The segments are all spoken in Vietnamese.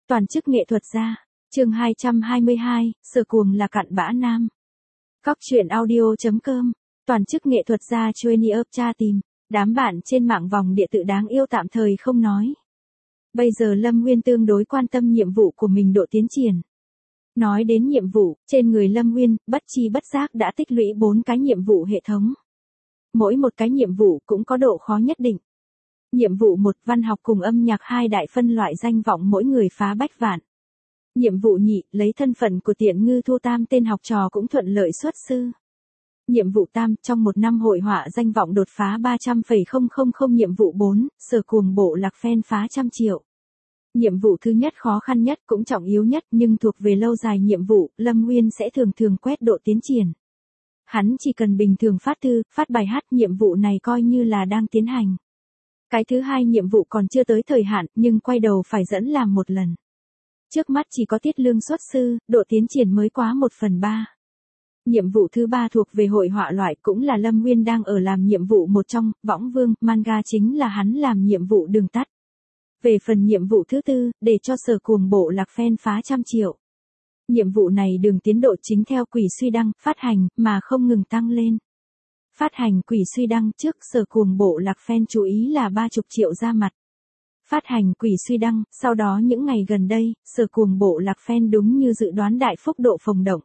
Toàn chức nghệ thuật gia. Chương 222, Sở Cuồng là cặn bã nam. Góc truyện audio.com. Toàn chức nghệ thuật gia Johnny ấp tra tìm. Đám bạn trên mạng vòng địa tự đáng yêu tạm thời không nói. Bây giờ Lâm Nguyên tương đối quan tâm nhiệm vụ của mình độ tiến triển. Nói đến nhiệm vụ, trên người Lâm Nguyên, bất chi bất giác đã tích lũy 4 cái nhiệm vụ hệ thống. Mỗi một cái nhiệm vụ cũng có độ khó nhất định. Nhiệm vụ 1 văn học cùng âm nhạc 2 đại phân loại danh vọng mỗi người phá bách vạn. Nhiệm vụ nhị, lấy thân phận của Tiện Ngư thu tam tên học trò cũng thuận lợi xuất sư. Nhiệm vụ tam, trong một năm hội họa danh vọng đột phá 300,000. Nhiệm vụ 4, Sở Cuồng bộ lạc fan phá 100 triệu. Nhiệm vụ thứ nhất khó khăn nhất cũng trọng yếu nhất nhưng thuộc về lâu dài nhiệm vụ, Lâm Nguyên sẽ thường thường quét độ tiến triển. Hắn chỉ cần bình thường phát thư, phát bài hát, nhiệm vụ này coi như là đang tiến hành. Cái thứ hai nhiệm vụ còn chưa tới thời hạn nhưng quay đầu phải dẫn làm một lần. Trước mắt chỉ có Tiết Lương xuất sư, độ tiến triển mới quá 1/3. Nhiệm vụ thứ ba thuộc về hội họa loại cũng là Lâm Nguyên đang ở làm nhiệm vụ một trong, Võng Vương, manga chính là hắn làm nhiệm vụ đường tắt. Về phần nhiệm vụ thứ tư, để cho Sở Cuồng bộ lạc fan phá 100 triệu. Nhiệm vụ này đường tiến độ chính theo Quỷ Suy Đăng, phát hành, mà không ngừng tăng lên. Phát hành Quỷ Suy Đăng trước Sở Cuồng bộ lạc fan chú ý là 30 triệu ra mặt. Phát hành Quỷ Suy Đăng, sau đó những ngày gần đây, Sở Cuồng bộ lạc fan đúng như dự đoán đại phúc độ phồng động.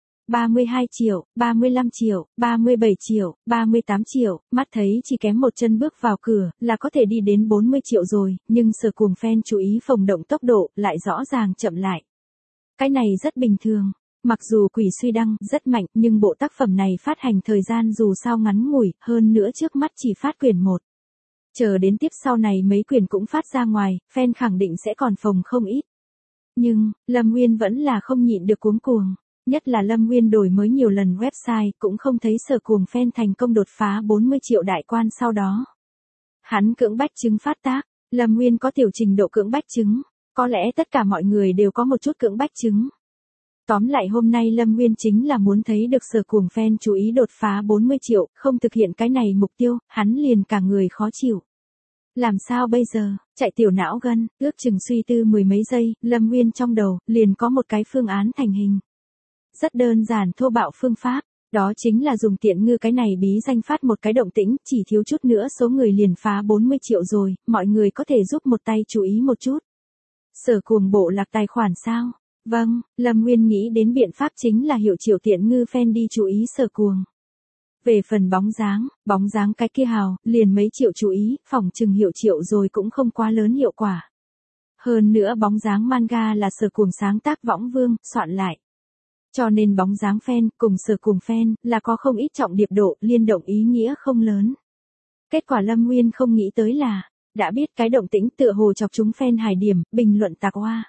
32 triệu, 35 triệu, 37 triệu, 38 triệu, mắt thấy chỉ kém một chân bước vào cửa, là có thể đi đến 40 triệu rồi, nhưng Sở Cuồng fan chú ý phồng động tốc độ, lại rõ ràng chậm lại. Cái này rất bình thường. Mặc dù Quỷ Suy Đăng rất mạnh, nhưng bộ tác phẩm này phát hành thời gian dù sao ngắn ngủi, hơn nữa trước mắt chỉ phát quyển 1. Chờ đến tiếp sau này mấy quyển cũng phát ra ngoài, fan khẳng định sẽ còn phồng không ít. Nhưng, Lâm Nguyên vẫn là không nhịn được cuống cuồng. Nhất là Lâm Nguyên đổi mới nhiều lần website cũng không thấy Sở Cuồng fan thành công đột phá 40 triệu đại quan sau đó. Hắn cưỡng bách chứng phát tác, Lâm Nguyên có tiểu trình độ cưỡng bách chứng. Có lẽ tất cả mọi người đều có một chút cưỡng bách chứng. Tóm lại hôm nay Lâm Nguyên chính là muốn thấy được Sở Cuồng fan chú ý đột phá 40 triệu, không thực hiện cái này mục tiêu, hắn liền cả người khó chịu. Làm sao bây giờ, chạy tiểu não gân, ước chừng suy tư mười mấy giây, Lâm Nguyên trong đầu, liền có một cái phương án thành hình. Rất đơn giản thô bạo phương pháp, đó chính là dùng Tiện Ngư cái này bí danh phát một cái động tĩnh, chỉ thiếu chút nữa số người liền phá 40 triệu rồi, mọi người có thể giúp một tay chú ý một chút. Sở Cuồng bộ lạc tài khoản sao? Vâng, Lâm Nguyên nghĩ đến biện pháp chính là hiệu triệu Tiện Ngư fan đi chú ý Sở Cuồng. Về phần bóng dáng cái kia hào, liền mấy triệu chú ý, phỏng chừng hiệu triệu rồi cũng không quá lớn hiệu quả. Hơn nữa bóng dáng manga là Sở Cuồng sáng tác Võng Vương, soạn lại. Cho nên bóng dáng fan cùng Sở Cuồng fan là có không ít trọng điệp độ, liên động ý nghĩa không lớn. Kết quả Lâm Nguyên không nghĩ tới là, đã biết cái động tĩnh tựa hồ chọc chúng fan hải điểm, bình luận tạc hoa.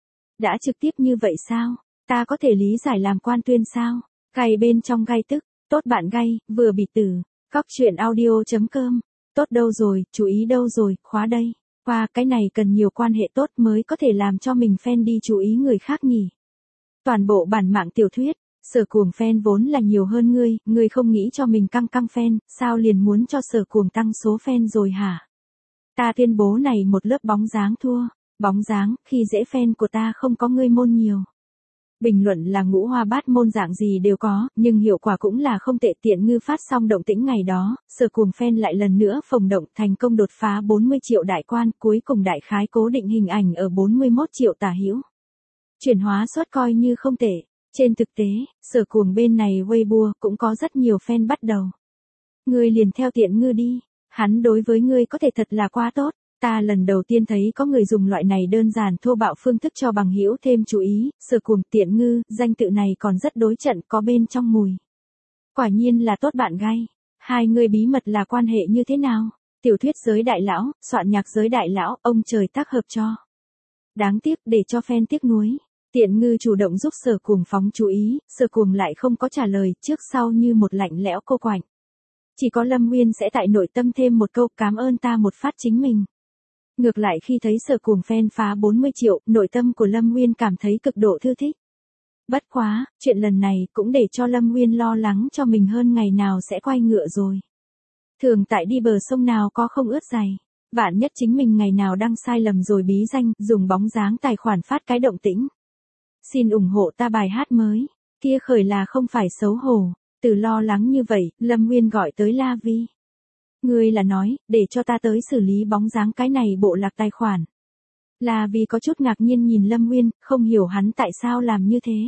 Đã trực tiếp như vậy sao? Ta có thể lý giải làm quan tuyên sao? Gay bên trong gay tức, tốt bạn gay, vừa bị tử. Góc truyện audio.com. Tốt đâu rồi, chú ý đâu rồi, khóa đây. Qua cái này cần nhiều quan hệ tốt mới có thể làm cho mình fan đi chú ý người khác nhỉ. Toàn bộ bản mạng tiểu thuyết, Sở Cuồng fan vốn là nhiều hơn ngươi không nghĩ cho mình căng fan, sao liền muốn cho Sở Cuồng tăng số fan rồi hả? Ta tuyên bố này một lớp bóng dáng thua, bóng dáng, khi dễ fan của ta không có ngươi môn nhiều. Bình luận là ngũ hoa bát môn dạng gì đều có, nhưng hiệu quả cũng là không tệ. Tiện Ngư phát xong động tĩnh ngày đó, Sở Cuồng fan lại lần nữa phồng động thành công đột phá 40 triệu đại quan, cuối cùng đại khái cố định hình ảnh ở 41 triệu tả hữu. Chuyển hóa suất coi như không tệ. Trên thực tế, Sở Cuồng bên này Weibo cũng có rất nhiều fan bắt đầu. Ngươi liền theo Tiện Ngư đi, hắn đối với ngươi có thể thật là quá tốt. Ta lần đầu tiên thấy có người dùng loại này đơn giản thô bạo phương thức cho bằng hữu thêm chú ý, Sở Cuồng Tiện Ngư, danh tự này còn rất đối trận, có bên trong mùi. Quả nhiên là tốt bạn gay. Hai người bí mật là quan hệ như thế nào? Tiểu thuyết giới đại lão, soạn nhạc giới đại lão, ông trời tác hợp cho. Đáng tiếc để cho fan tiếc nuối. Tiện Ngư chủ động giúp Sở Cuồng phóng chú ý, Sở Cuồng lại không có trả lời, trước sau như một lạnh lẽo cô quạnh. Chỉ có Lâm Nguyên sẽ tại nội tâm thêm một câu cảm ơn ta một phát chính mình. Ngược lại khi thấy Sở Cuồng fan phá 40 triệu, nội tâm của Lâm Nguyên cảm thấy cực độ thư thích. Bất quá, chuyện lần này cũng để cho Lâm Nguyên lo lắng cho mình hơn ngày nào sẽ quay ngựa rồi. Thường tại đi bờ sông nào có không ướt giày. Vạn nhất chính mình ngày nào đăng sai lầm rồi bí danh, dùng bóng dáng tài khoản phát cái động tĩnh. Xin ủng hộ ta bài hát mới. Kia khởi là không phải xấu hổ. Từ lo lắng như vậy, Lâm Nguyên gọi tới La Vi. Ngươi là nói, để cho ta tới xử lý bóng dáng cái này bộ lạc tài khoản. La Vi có chút ngạc nhiên nhìn Lâm Nguyên, không hiểu hắn tại sao làm như thế.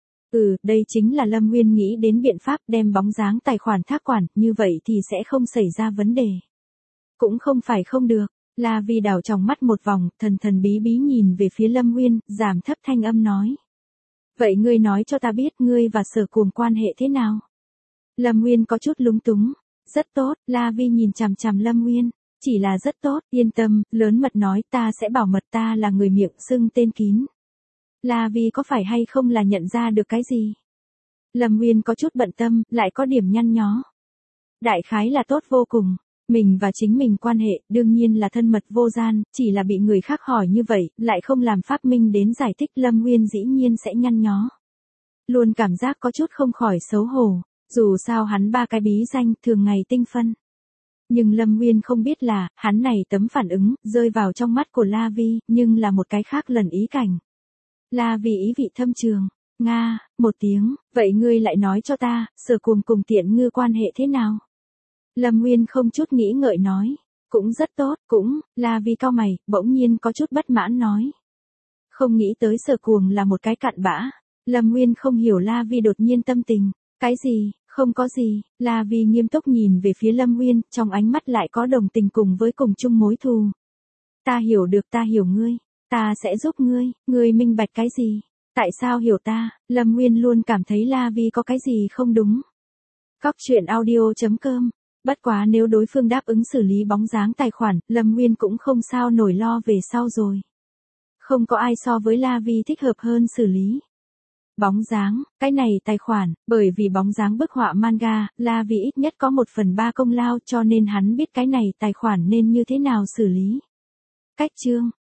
Đây chính là Lâm Nguyên nghĩ đến biện pháp đem bóng dáng tài khoản thác quản, như vậy thì sẽ không xảy ra vấn đề. Cũng không phải không được, La Vi đảo trong mắt một vòng, thần thần bí bí nhìn về phía Lâm Nguyên, giảm thấp thanh âm nói. Vậy ngươi nói cho ta biết ngươi và Sở Cuồng quan hệ thế nào? Lâm Nguyên có chút lúng túng. Rất tốt, La Vi nhìn chằm chằm Lâm Nguyên. Chỉ là rất tốt, yên tâm, lớn mật nói ta sẽ bảo mật ta là người miệng xưng tên kín. La Vi có phải hay không là nhận ra được cái gì? Lâm Nguyên có chút bận tâm, lại có điểm nhăn nhó. Đại khái là tốt vô cùng. Mình và chính mình quan hệ, đương nhiên là thân mật vô gian, chỉ là bị người khác hỏi như vậy, lại không làm pháp minh đến giải thích, Lâm Nguyên dĩ nhiên sẽ nhăn nhó. Luôn cảm giác có chút không khỏi xấu hổ, dù sao hắn 3 cái bí danh, thường ngày tinh phân. Nhưng Lâm Nguyên không biết là, hắn này tấm phản ứng, rơi vào trong mắt của La Vi, nhưng là một cái khác lần ý cảnh. La Vi ý vị thâm trường, Nga, một tiếng, vậy ngươi lại nói cho ta, Sở Cuồng cùng Tiện Ngư quan hệ thế nào? Lâm Nguyên không chút nghĩ ngợi nói, cũng rất tốt, cũng, La Vi cau mày, bỗng nhiên có chút bất mãn nói. Không nghĩ tới Sở Cuồng là một cái cặn bã. Lâm Nguyên không hiểu La Vi đột nhiên tâm tình, cái gì, không có gì, La Vi nghiêm túc nhìn về phía Lâm Nguyên, trong ánh mắt lại có đồng tình cùng với cùng chung mối thù. Ta hiểu được, ta hiểu ngươi, ta sẽ giúp ngươi minh bạch cái gì? Tại sao hiểu ta? Lâm Nguyên luôn cảm thấy La Vi có cái gì không đúng. Cóc truyện audio.com. Bất quá nếu đối phương đáp ứng xử lý bóng dáng tài khoản, Lâm Nguyên cũng không sao nổi lo về sau rồi. Không có ai so với La Vi thích hợp hơn xử lý. Bóng dáng, cái này tài khoản, bởi vì bóng dáng bức họa manga, La Vi ít nhất có 1/3 công lao cho nên hắn biết cái này tài khoản nên như thế nào xử lý. Cách chương